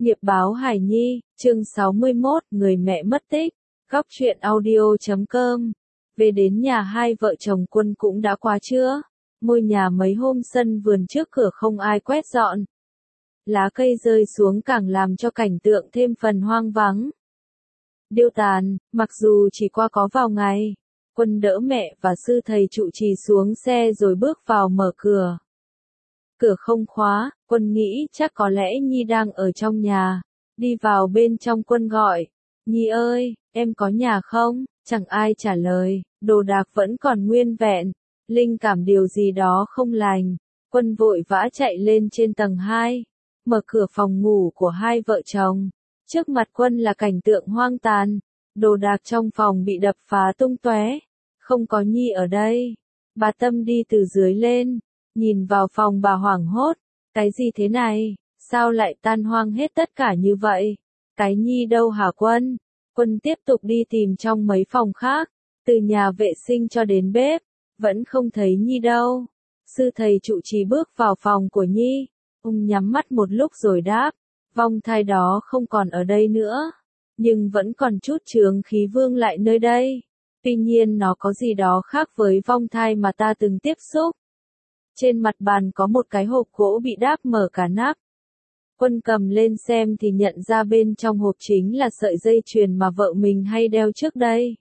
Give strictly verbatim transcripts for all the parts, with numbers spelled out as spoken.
Nghiệp báo Hải Nhi, chương sáu mươi mốt, người mẹ mất tích, góc truyện audio chấm com. Về đến nhà hai vợ chồng Quân cũng đã qua trưa, ngôi nhà mấy hôm sân vườn trước cửa không ai quét dọn. Lá cây rơi xuống càng làm cho cảnh tượng thêm phần hoang vắng. Điêu tàn, mặc dù chỉ qua có vào ngày, Quân đỡ mẹ và sư thầy trụ trì xuống xe rồi bước vào mở cửa. Cửa không khóa, Quân nghĩ chắc có lẽ Nhi đang ở trong nhà. Đi vào bên trong Quân gọi, Nhi ơi, em có nhà không? Chẳng ai trả lời, đồ đạc vẫn còn nguyên vẹn. Linh cảm điều gì đó không lành. Quân vội vã chạy lên trên tầng hai, mở cửa phòng ngủ của hai vợ chồng. Trước mặt Quân là cảnh tượng hoang tàn, đồ đạc trong phòng bị đập phá tung tóe. Không có Nhi ở đây. Bà Tâm đi từ dưới lên, nhìn vào phòng bà hoảng hốt, cái gì thế này, sao lại tan hoang hết tất cả như vậy? Cái Nhi đâu hả Quân? Quân tiếp tục đi tìm trong mấy phòng khác, từ nhà vệ sinh cho đến bếp, vẫn không thấy Nhi đâu. Sư thầy trụ trì bước vào phòng của Nhi, ông nhắm mắt một lúc rồi đáp, vong thai đó không còn ở đây nữa, nhưng vẫn còn chút chướng khí vương lại nơi đây. Tuy nhiên nó có gì đó khác với vong thai mà ta từng tiếp xúc. Trên mặt bàn có một cái hộp gỗ bị đáp mở cả nắp. Quân cầm lên xem thì nhận ra bên trong hộp chính là sợi dây chuyền mà vợ mình hay đeo trước đây.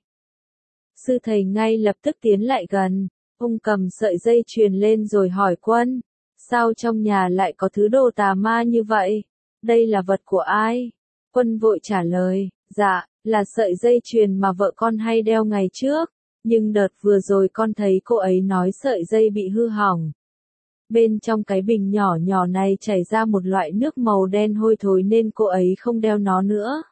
Sư thầy ngay lập tức tiến lại gần, ông cầm sợi dây chuyền lên rồi hỏi Quân, sao trong nhà lại có thứ đồ tà ma như vậy? Đây là vật của ai? Quân vội trả lời, dạ, là sợi dây chuyền mà vợ con hay đeo ngày trước, nhưng đợt vừa rồi con thấy cô ấy nói sợi dây bị hư hỏng. Bên trong cái bình nhỏ nhỏ này chảy ra một loại nước màu đen hôi thối nên cô ấy không đeo nó nữa.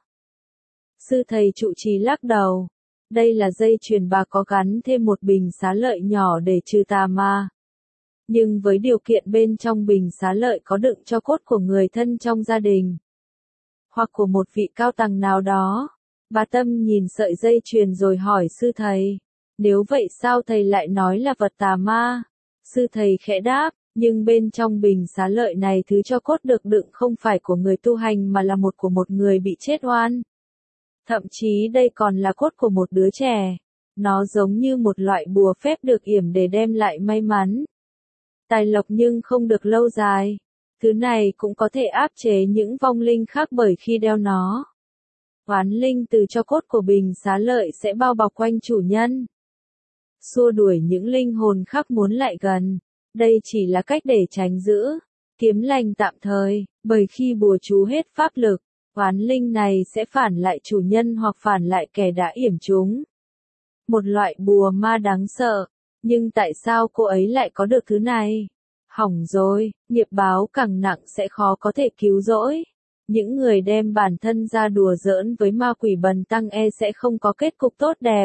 Sư thầy trụ trì lắc đầu. Đây là dây chuyền bà có gắn thêm một bình xá lợi nhỏ để trừ tà ma. Nhưng với điều kiện bên trong bình xá lợi có đựng cho cốt của người thân trong gia đình. Hoặc của một vị cao tầng nào đó. Bà Tâm nhìn sợi dây chuyền rồi hỏi sư thầy. Nếu vậy sao thầy lại nói là vật tà ma? Sư thầy khẽ đáp. Nhưng bên trong bình xá lợi này thứ cho cốt được đựng không phải của người tu hành mà là một của một người bị chết oan. Thậm chí đây còn là cốt của một đứa trẻ. Nó giống như một loại bùa phép được yểm để đem lại may mắn, tài lộc nhưng không được lâu dài. Thứ này cũng có thể áp chế những vong linh khác bởi khi đeo nó. Oán linh từ cho cốt của bình xá lợi sẽ bao bọc quanh chủ nhân, xua đuổi những linh hồn khác muốn lại gần. Đây chỉ là cách để tránh giữ kiếm lành tạm thời, bởi khi bùa chú hết pháp lực, oán linh này sẽ phản lại chủ nhân hoặc phản lại kẻ đã yểm chúng. Một loại bùa ma đáng sợ, nhưng tại sao cô ấy lại có được thứ này? Hỏng rồi, nghiệp báo càng nặng sẽ khó có thể cứu rỗi. Những người đem bản thân ra đùa giỡn với ma quỷ bần tăng e sẽ không có kết cục tốt đẹp.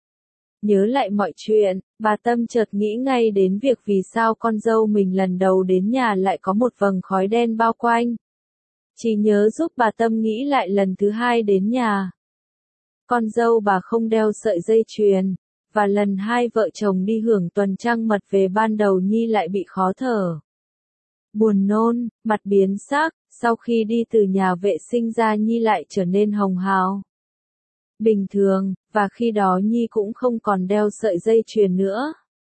Nhớ lại mọi chuyện, bà Tâm chợt nghĩ ngay đến việc vì sao con dâu mình lần đầu đến nhà lại có một vầng khói đen bao quanh. Chỉ nhớ giúp bà Tâm nghĩ lại lần thứ hai đến nhà. Con dâu bà không đeo sợi dây chuyền, và lần hai vợ chồng đi hưởng tuần trăng mật về ban đầu Nhi lại bị khó thở, buồn nôn, mặt biến sắc, sau khi đi từ nhà vệ sinh ra Nhi lại trở nên hồng hào, bình thường, và khi đó Nhi cũng không còn đeo sợi dây chuyền nữa.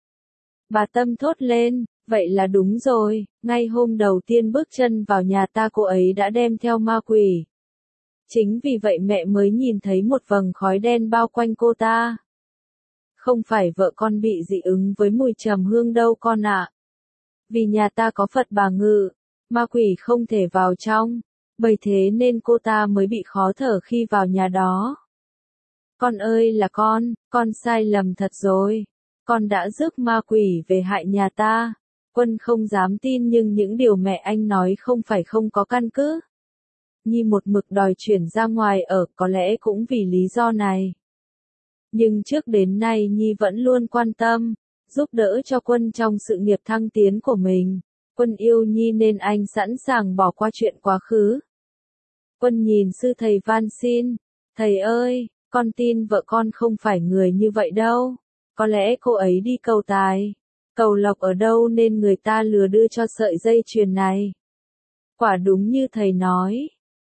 Bà Tâm thốt lên, vậy là đúng rồi, ngay hôm đầu tiên bước chân vào nhà ta cô ấy đã đem theo ma quỷ. Chính vì vậy mẹ mới nhìn thấy một vầng khói đen bao quanh cô ta. Không phải vợ con bị dị ứng với mùi trầm hương đâu con ạ. Vì nhà ta có Phật bà ngự, ma quỷ không thể vào trong, bởi thế nên cô ta mới bị khó thở khi vào nhà đó. Con ơi là con, con sai lầm thật rồi. Con đã rước ma quỷ về hại nhà ta. Quân không dám tin nhưng những điều mẹ anh nói không phải không có căn cứ. Nhi một mực đòi chuyển ra ngoài ở có lẽ cũng vì lý do này. Nhưng trước đến nay Nhi vẫn luôn quan tâm, giúp đỡ cho Quân trong sự nghiệp thăng tiến của mình. Quân yêu Nhi nên anh sẵn sàng bỏ qua chuyện quá khứ. Quân nhìn sư thầy van xin, thầy ơi, con tin vợ con không phải người như vậy đâu. Có lẽ cô ấy đi cầu tài, cầu lộc ở đâu nên người ta lừa đưa cho sợi dây chuyền này. Quả đúng như thầy nói,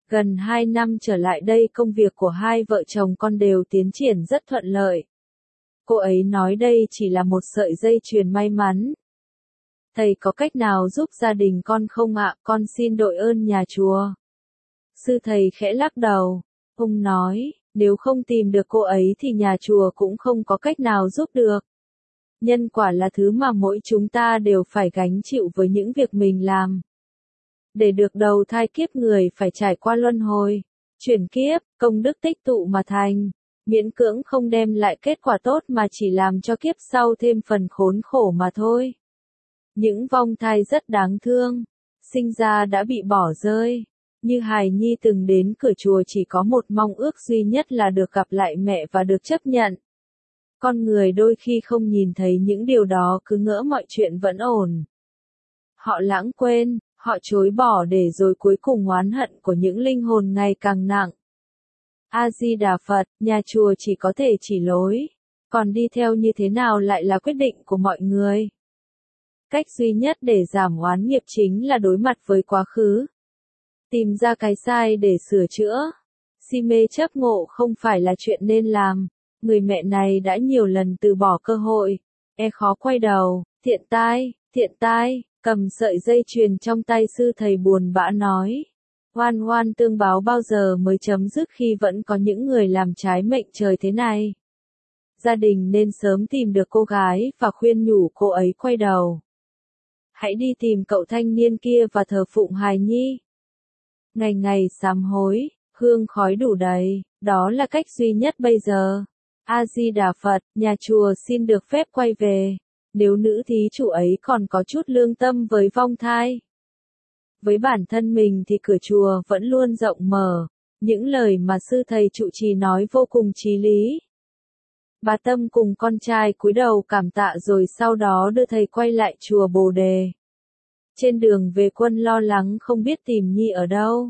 Gần hai năm trở lại đây công việc của hai vợ chồng con đều tiến triển rất thuận lợi. Cô ấy nói đây chỉ là một sợi dây chuyền may mắn. Thầy có cách nào giúp gia đình con không ạ? Con xin đội ơn nhà chùa. Sư thầy khẽ lắc đầu. Ông nói, nếu không tìm được cô ấy thì nhà chùa cũng không có cách nào giúp được. Nhân quả là thứ mà mỗi chúng ta đều phải gánh chịu với những việc mình làm. Để được đầu thai kiếp người phải trải qua luân hồi, chuyển kiếp, công đức tích tụ mà thành. Miễn cưỡng không đem lại kết quả tốt mà chỉ làm cho kiếp sau thêm phần khốn khổ mà thôi. Những vong thai rất đáng thương, sinh ra đã bị bỏ rơi. Như hài nhi từng đến cửa chùa chỉ có một mong ước duy nhất là được gặp lại mẹ và được chấp nhận. Con người đôi khi không nhìn thấy những điều đó cứ ngỡ mọi chuyện vẫn ổn. Họ lãng quên, họ chối bỏ để rồi cuối cùng oán hận của những linh hồn ngày càng nặng. A-di-đà Phật, nhà chùa chỉ có thể chỉ lối, còn đi theo như thế nào lại là quyết định của mọi người. Cách duy nhất để giảm oán nghiệp chính là đối mặt với quá khứ. Tìm ra cái sai để sửa chữa. Si mê chấp ngộ không phải là chuyện nên làm. Người mẹ này đã nhiều lần từ bỏ cơ hội. E khó quay đầu, thiện tai, thiện tai, cầm sợi dây chuyền trong tay sư thầy buồn bã nói. Oan oan tương báo bao giờ mới chấm dứt khi vẫn có những người làm trái mệnh trời thế này. Gia đình nên sớm tìm được cô gái và khuyên nhủ cô ấy quay đầu. Hãy đi tìm cậu thanh niên kia và thờ phụng hài nhi. Ngày ngày sám hối, hương khói đủ đầy, đó là cách duy nhất bây giờ. A-di-đà Phật, nhà chùa xin được phép quay về. Nếu nữ thí chủ ấy còn có chút lương tâm với vong thai. Với bản thân mình thì cửa chùa vẫn luôn rộng mở. Những lời mà sư thầy trụ trì nói vô cùng chí lý. Bà Tâm cùng con trai cúi đầu cảm tạ rồi sau đó đưa thầy quay lại chùa Bồ Đề. Trên đường về Quân lo lắng không biết tìm Nhi ở đâu.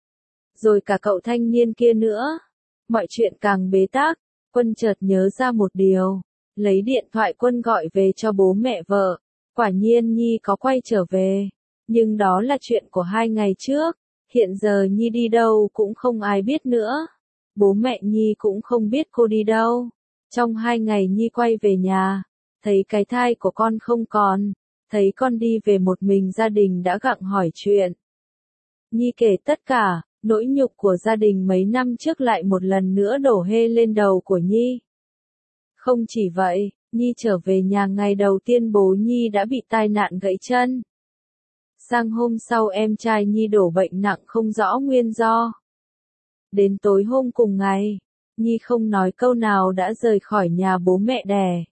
Rồi cả cậu thanh niên kia nữa. Mọi chuyện càng bế tắc, Quân chợt nhớ ra một điều. Lấy điện thoại Quân gọi về cho bố mẹ vợ. Quả nhiên Nhi có quay trở về. Nhưng đó là chuyện của hai ngày trước. Hiện giờ Nhi đi đâu cũng không ai biết nữa. Bố mẹ Nhi cũng không biết cô đi đâu. Trong hai ngày Nhi quay về nhà, thấy cái thai của con không còn, thấy con đi về một mình gia đình đã gặng hỏi chuyện. Nhi kể tất cả, nỗi nhục của gia đình mấy năm trước lại một lần nữa đổ hê lên đầu của Nhi. Không chỉ vậy, Nhi trở về nhà ngày đầu tiên bố Nhi đã bị tai nạn gãy chân. Sang hôm sau em trai Nhi đổ bệnh nặng không rõ nguyên do. Đến tối hôm cùng ngày, Nhi không nói câu nào đã rời khỏi nhà bố mẹ đẻ.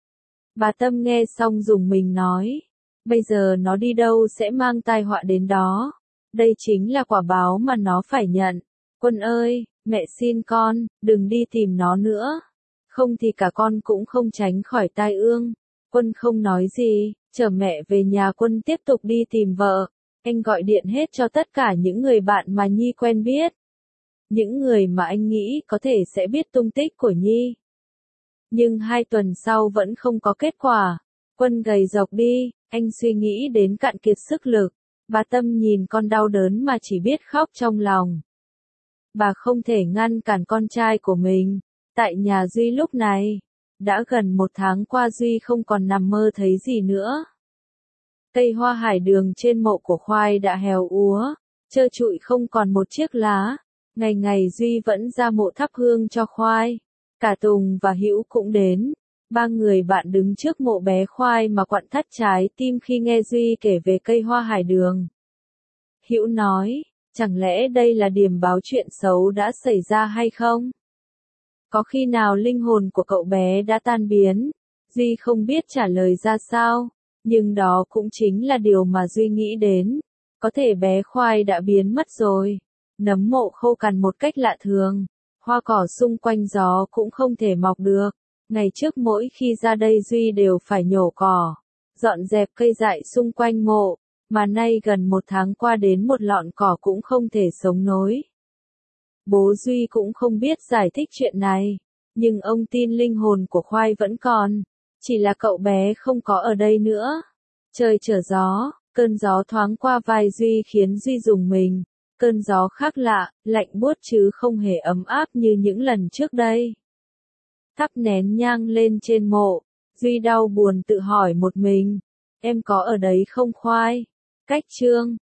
Bà Tâm nghe xong dùng mình nói, bây giờ nó đi đâu sẽ mang tai họa đến đó. Đây chính là quả báo mà nó phải nhận. Quân ơi, mẹ xin con, đừng đi tìm nó nữa. Không thì cả con cũng không tránh khỏi tai ương. Quân không nói gì, chở mẹ về nhà. Quân tiếp tục đi tìm vợ. Anh gọi điện hết cho tất cả những người bạn mà Nhi quen biết. Những người mà anh nghĩ có thể sẽ biết tung tích của Nhi. Nhưng hai tuần sau vẫn không có kết quả. Quân gầy dọc đi, anh suy nghĩ đến cạn kiệt sức lực. Bà Tâm nhìn con đau đớn mà chỉ biết khóc trong lòng. Bà không thể ngăn cản con trai của mình. Tại nhà Duy lúc này, đã gần một tháng qua Duy không còn nằm mơ thấy gì nữa. Cây hoa hải đường trên mộ của Khoai đã héo úa, trơ trụi không còn một chiếc lá. Ngày ngày Duy vẫn ra mộ thắp hương cho Khoai. Cả Tùng và Hữu cũng đến. Ba người bạn đứng trước mộ bé Khoai mà quặn thắt trái tim khi nghe Duy kể về cây hoa hải đường. Hữu nói, chẳng lẽ đây là điểm báo chuyện xấu đã xảy ra hay không? Có khi nào linh hồn của cậu bé đã tan biến? Duy không biết trả lời ra sao, nhưng đó cũng chính là điều mà Duy nghĩ đến. Có thể bé Khoai đã biến mất rồi. Nấm mộ khô cằn một cách lạ thường. Hoa cỏ xung quanh gió cũng không thể mọc được. Ngày trước mỗi khi ra đây Duy đều phải nhổ cỏ, dọn dẹp cây dại xung quanh mộ, mà nay gần một tháng qua đến một lọn cỏ cũng không thể sống nối. Bố Duy cũng không biết giải thích chuyện này, nhưng ông tin linh hồn của Khoai vẫn còn, chỉ là cậu bé không có ở đây nữa. Trời trở gió, cơn gió thoáng qua vai Duy khiến Duy rùng mình, cơn gió khác lạ, lạnh buốt chứ không hề ấm áp như những lần trước đây. Thắp nén nhang lên trên mộ, Duy đau buồn tự hỏi một mình, em có ở đấy không Khoai? Cách chương